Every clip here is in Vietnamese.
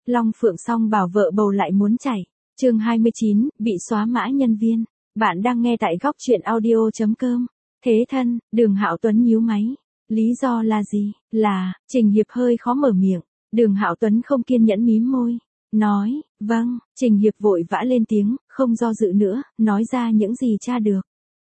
Long Phượng Song bảo vợ bầu lại muốn chảy. Chương 29, bị xóa mã nhân viên. Bạn đang nghe tại góc truyện audio.com. Thế thân, Đường Hạo Tuấn nhíu máy. Lý do là gì? Là, Trình Hiệp hơi khó mở miệng. Đường Hạo Tuấn không kiên nhẫn mím môi. Nói, vâng, Trình Hiệp vội vã lên tiếng, không do dự nữa, nói ra những gì tra được.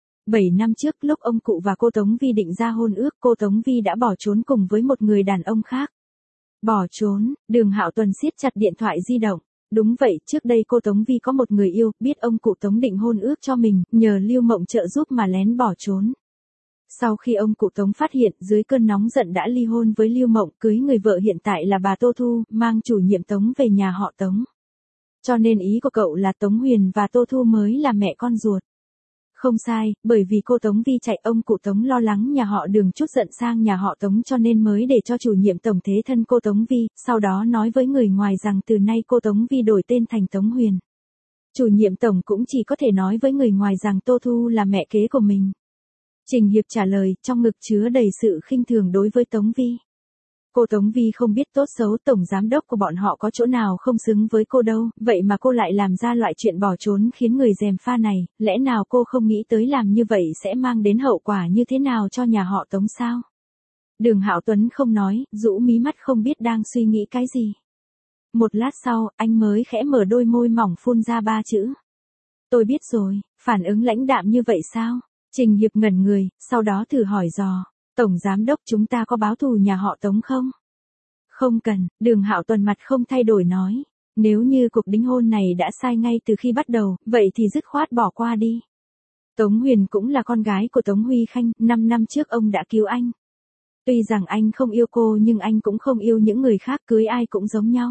7 năm trước lúc ông cụ và cô Tống Vi định ra hôn ước, cô Tống Vi đã bỏ trốn cùng với một người đàn ông khác. Bỏ trốn, Đường Hạo Tuấn siết chặt điện thoại di động. Đúng vậy, trước đây cô Tống Vi có một người yêu, biết ông cụ Tống định hôn ước cho mình, nhờ Lưu Mộng trợ giúp mà lén bỏ trốn. Sau khi ông cụ Tống phát hiện, dưới cơn nóng giận đã ly hôn với Lưu Mộng, cưới người vợ hiện tại là bà Tô Thu, mang chủ nhiệm Tống về nhà họ Tống. Cho nên ý của cậu là Tống Huyền và Tô Thu mới là mẹ con ruột. Không sai, bởi vì cô Tống Vi chạy, ông cụ Tống lo lắng nhà họ Đường trút giận sang nhà họ Tống cho nên mới để cho chủ nhiệm tổng thế thân cô Tống Vi, sau đó nói với người ngoài rằng từ nay cô Tống Vi đổi tên thành Tống Huyền. Chủ nhiệm tổng cũng chỉ có thể nói với người ngoài rằng Tô Thu là mẹ kế của mình. Trình Hiệp trả lời, trong ngực chứa đầy sự khinh thường đối với Tống Vi. Cô Tống Vi không biết tốt xấu tổng giám đốc của bọn họ có chỗ nào không xứng với cô đâu, vậy mà cô lại làm ra loại chuyện bỏ trốn khiến người gièm pha này, lẽ nào cô không nghĩ tới làm như vậy sẽ mang đến hậu quả như thế nào cho nhà họ Tống sao? Đường Hạo Tuấn không nói, rũ mí mắt không biết đang suy nghĩ cái gì. Một lát sau, anh mới khẽ mở đôi môi mỏng phun ra 3 chữ. Tôi biết rồi, phản ứng lãnh đạm như vậy sao? Trình Hiệp ngẩn người, sau đó thử hỏi dò. Tổng giám đốc, chúng ta có báo thù nhà họ Tống không? Không cần, Đường Hạo Tuấn mặt không thay đổi nói. Nếu như cuộc đính hôn này đã sai ngay từ khi bắt đầu, vậy thì dứt khoát bỏ qua đi. Tống Huyền cũng là con gái của Tống Huy Khanh, 5 năm trước ông đã cứu anh. Tuy rằng anh không yêu cô nhưng anh cũng không yêu những người khác, cưới ai cũng giống nhau.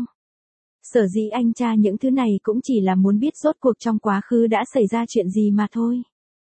Sở dĩ anh tra những thứ này cũng chỉ là muốn biết rốt cuộc trong quá khứ đã xảy ra chuyện gì mà thôi.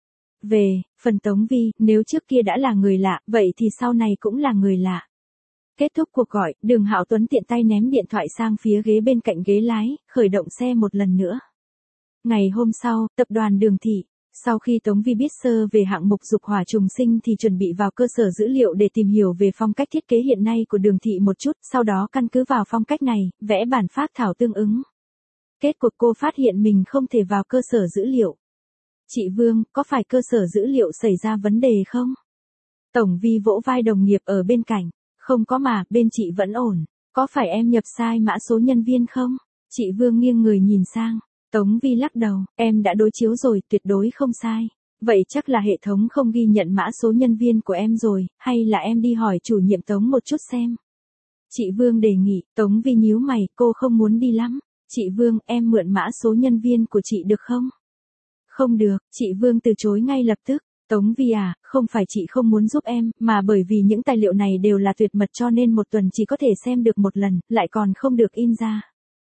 Về, phần Tống Vi, nếu trước kia đã là người lạ, vậy thì sau này cũng là người lạ. Kết thúc cuộc gọi, Đường Hạo Tuấn tiện tay ném điện thoại sang phía ghế bên cạnh ghế lái, khởi động xe một lần nữa. Ngày hôm sau, tập đoàn Đường Thị, sau khi Tống Vi biết sơ về hạng mục dục hỏa trùng sinh thì chuẩn bị vào cơ sở dữ liệu để tìm hiểu về phong cách thiết kế hiện nay của Đường Thị một chút, sau đó căn cứ vào phong cách này, vẽ bản phác thảo tương ứng. Kết cuộc cô phát hiện mình không thể vào cơ sở dữ liệu. Chị Vương, có phải cơ sở dữ liệu xảy ra vấn đề không? Tổng Vi vỗ vai đồng nghiệp ở bên cạnh. Không có mà, bên chị vẫn ổn. Có phải em nhập sai mã số nhân viên không? Chị Vương nghiêng người nhìn sang. Tống Vi lắc đầu, em đã đối chiếu rồi, tuyệt đối không sai. Vậy chắc là hệ thống không ghi nhận mã số nhân viên của em rồi, hay là em đi hỏi chủ nhiệm Tống một chút xem. Chị Vương đề nghị, Tống Vi nhíu mày, cô không muốn đi lắm. Chị Vương, em mượn mã số nhân viên của chị được không? Không được, chị Vương từ chối ngay lập tức. Tống Vi à, không phải chị không muốn giúp em, mà bởi vì những tài liệu này đều là tuyệt mật cho nên một tuần chỉ có thể xem được một lần, lại còn không được in ra.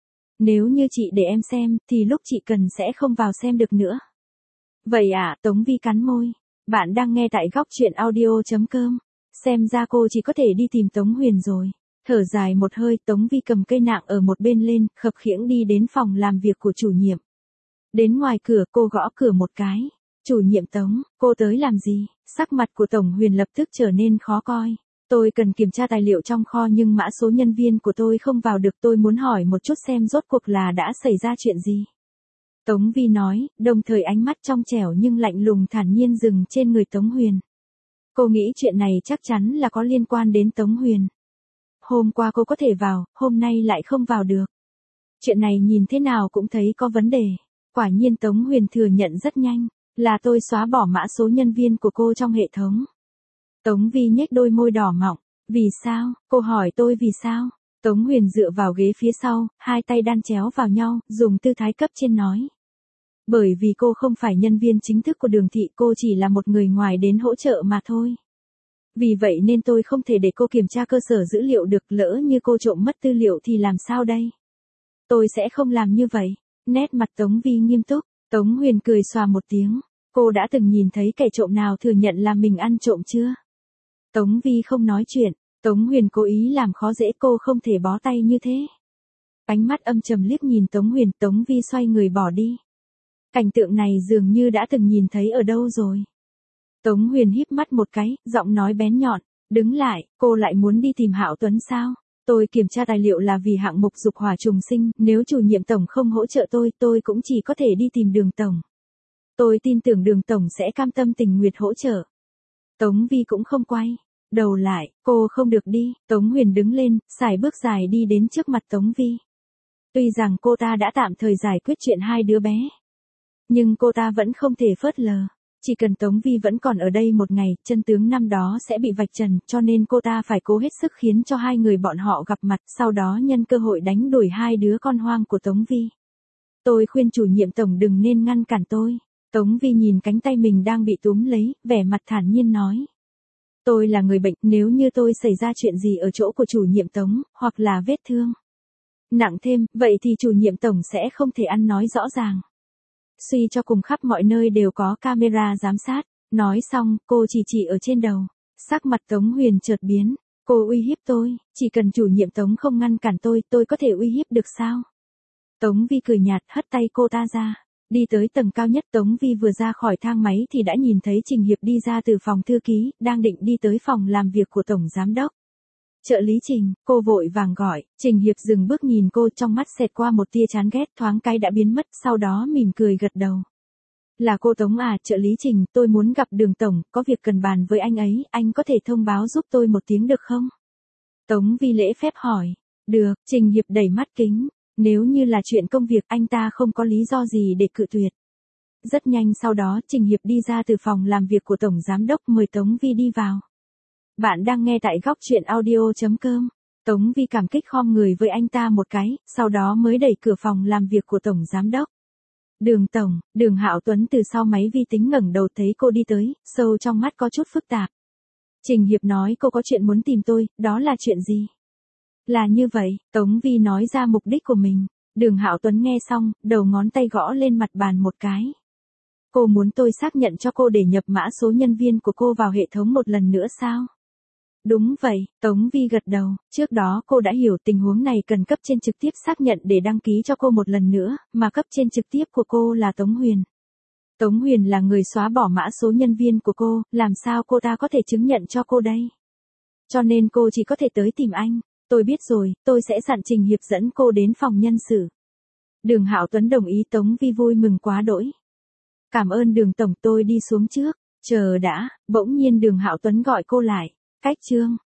Nếu như chị để em xem, thì lúc chị cần sẽ không vào xem được nữa. Vậy à, Tống Vi cắn môi. Bạn đang nghe tại góc truyện audio.com. Xem ra cô chỉ có thể đi tìm Tống Huyền rồi. Thở dài một hơi, Tống Vi cầm cây nạng ở một bên lên, khập khiễng đi đến phòng làm việc của chủ nhiệm. Đến ngoài cửa, cô gõ cửa một cái. Chủ nhiệm Tống, cô tới làm gì? Sắc mặt của Tổng Huyền lập tức trở nên khó coi. Tôi cần kiểm tra tài liệu trong kho nhưng mã số nhân viên của tôi không vào được, tôi muốn hỏi một chút xem rốt cuộc là đã xảy ra chuyện gì. Tống Vi nói, đồng thời ánh mắt trong trẻo nhưng lạnh lùng thản nhiên dừng trên người Tống Huyền. Cô nghĩ chuyện này chắc chắn là có liên quan đến Tống Huyền. Hôm qua cô có thể vào, hôm nay lại không vào được. Chuyện này nhìn thế nào cũng thấy có vấn đề. Quả nhiên Tống Huyền thừa nhận rất nhanh. Là tôi xóa bỏ mã số nhân viên của cô trong hệ thống. Tống Vi nhếch đôi môi đỏ mọng. Vì sao? Cô hỏi tôi vì sao? Tống Huyền dựa vào ghế phía sau, hai tay đan chéo vào nhau, dùng tư thái cấp trên nói. Bởi vì cô không phải nhân viên chính thức của Đường Thị, cô chỉ là một người ngoài đến hỗ trợ mà thôi. Vì vậy nên tôi không thể để cô kiểm tra cơ sở dữ liệu được, lỡ như cô trộm mất tư liệu thì làm sao đây? Tôi sẽ không làm như vậy. Nét mặt Tống Vi nghiêm túc. Tống Huyền cười xòa một tiếng. Cô đã từng nhìn thấy kẻ trộm nào thừa nhận là mình ăn trộm chưa? Tống Vi không nói chuyện. Tống Huyền cố ý làm khó dễ cô, không thể bó tay như thế. Ánh mắt âm trầm liếc nhìn Tống Huyền, Tống Vi xoay người bỏ đi. Cảnh tượng này dường như đã từng nhìn thấy ở đâu rồi. Tống Huyền híp mắt một cái, giọng nói bén nhọn. Đứng lại, cô lại muốn đi tìm Hạo Tuấn sao? Tôi kiểm tra tài liệu là vì hạng mục dục hỏa trùng sinh, nếu chủ nhiệm tổng không hỗ trợ tôi cũng chỉ có thể đi tìm Đường tổng. Tôi tin tưởng Đường tổng sẽ cam tâm tình nguyện hỗ trợ. Tống Vi cũng không quay đầu lại, cô không được đi. Tống Huyền đứng lên, xài bước dài đi đến trước mặt Tống Vi. Tuy rằng cô ta đã tạm thời giải quyết chuyện hai đứa bé, nhưng cô ta vẫn không thể phớt lờ. Chỉ cần Tống Vi vẫn còn ở đây một ngày, chân tướng năm đó sẽ bị vạch trần, cho nên cô ta phải cố hết sức khiến cho hai người bọn họ gặp mặt, sau đó nhân cơ hội đánh đuổi hai đứa con hoang của Tống Vi. Tôi khuyên chủ nhiệm tổng đừng nên ngăn cản tôi. Tống Vi nhìn cánh tay mình đang bị túm lấy, vẻ mặt thản nhiên nói. Tôi là người bệnh, nếu như tôi xảy ra chuyện gì ở chỗ của chủ nhiệm Tống, hoặc là vết thương nặng thêm, vậy thì chủ nhiệm tổng sẽ không thể ăn nói rõ ràng. Suy cho cùng khắp mọi nơi đều có camera giám sát. Nói xong, cô chỉ ở trên đầu. Sắc mặt Tống Huyền chợt biến. Cô uy hiếp tôi, chỉ cần chủ nhiệm Tống không ngăn cản tôi có thể uy hiếp được sao? Tống Vi cười nhạt hất tay cô ta ra. Đi tới tầng cao nhất, Tống Vi vừa ra khỏi thang máy thì đã nhìn thấy Trình Hiệp đi ra từ phòng thư ký, đang định đi tới phòng làm việc của Tổng Giám đốc. Trợ lý Trình, cô vội vàng gọi. Trình Hiệp dừng bước nhìn cô, trong mắt xẹt qua một tia chán ghét, thoáng cái đã biến mất, sau đó mỉm cười gật đầu. Là cô Tống à, trợ lý Trình, tôi muốn gặp Đường tổng, có việc cần bàn với anh ấy, anh có thể thông báo giúp tôi một tiếng được không? Tống Vi lễ phép hỏi. Được. Trình Hiệp đẩy mắt kính. Nếu như là chuyện công việc, anh ta không có lý do gì để cự tuyệt. Rất nhanh sau đó, Trình Hiệp đi ra từ phòng làm việc của Tổng Giám đốc, mời Tống Vi đi vào. Bạn đang nghe tại góc truyện audio.com. Tống Vi cảm kích khom người với anh ta một cái, sau đó mới đẩy cửa phòng làm việc của Tổng Giám đốc. Đường tổng. Đường Hạo Tuấn từ sau máy vi tính ngẩng đầu thấy cô đi tới, sâu trong mắt có chút phức tạp. Trình Hiệp nói cô có chuyện muốn tìm tôi, đó là chuyện gì? Là như vậy, Tống Vi nói ra mục đích của mình. Đường Hạo Tuấn nghe xong, đầu ngón tay gõ lên mặt bàn một cái. Cô muốn tôi xác nhận cho cô để nhập mã số nhân viên của cô vào hệ thống một lần nữa sao? Đúng vậy, Tống Vi gật đầu. Trước đó cô đã hiểu tình huống này cần cấp trên trực tiếp xác nhận để đăng ký cho cô một lần nữa, mà cấp trên trực tiếp của cô là Tống Huyền. Tống Huyền là người xóa bỏ mã số nhân viên của cô, làm sao cô ta có thể chứng nhận cho cô đây? Cho nên cô chỉ có thể tới tìm anh. Tôi biết rồi, tôi sẽ dặn Trình Hiệp dẫn cô đến phòng nhân sự. Đường Hạo Tuấn đồng ý. Tống Vi vui mừng quá đỗi. Cảm ơn Đường tổng, tôi đi xuống trước. Chờ đã, bỗng nhiên Đường Hạo Tuấn gọi cô lại. Cách chương